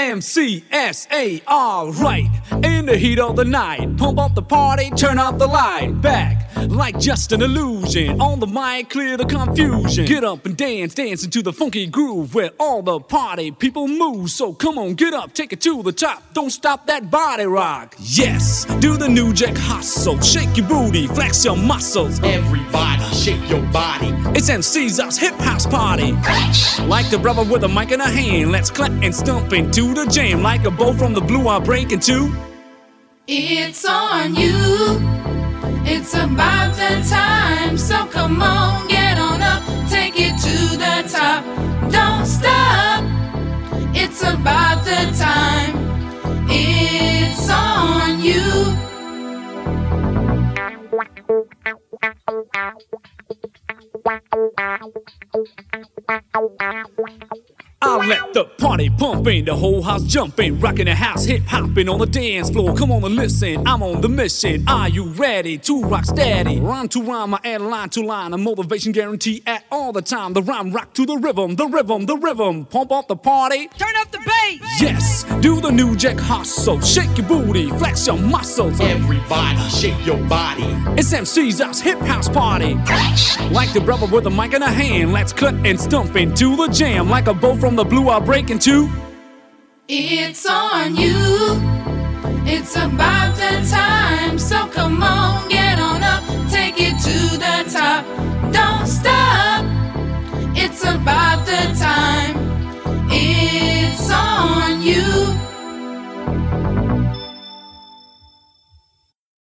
MCSA, right. In the heat of the night, pump up the party, turn out the light. Back like just an illusion. On the mic, clear the confusion. Get up and dance into the funky groove where all the party people move. So come on, get up, take it to the top. Don't stop that body rock. Yes, do the New Jack hustle. Shake your booty, flex your muscles. Everybody, shake your body. It's MC's hip house party. Like the brother with a mic in a hand, let's clap and stomp into the jam. Like a bow from the blue, I break into. It's on you. It's about the time. So come on, get on up, take it to the top. Don't stop. It's about the time. It's on you. I'll let the party pumping, the whole house jumping, rocking the house, hip hopping on the dance floor. Come on and listen, I'm on the mission. Are you ready to rock steady? Rhyme to rhyme, I add line to line, a motivation guarantee at all the time. The rhyme rock to the rhythm, the rhythm, the rhythm. Pump up the party, turn up the bass. Yes, do the New Jack hustle, shake your booty, flex your muscles. Everybody, shake your body. It's MC's hip house party. Like the brother with a mic in a hand, let's cut and stomp into the jam. Like a bow from the blue, I'll break into. It's on you. It's about the time. So come on, get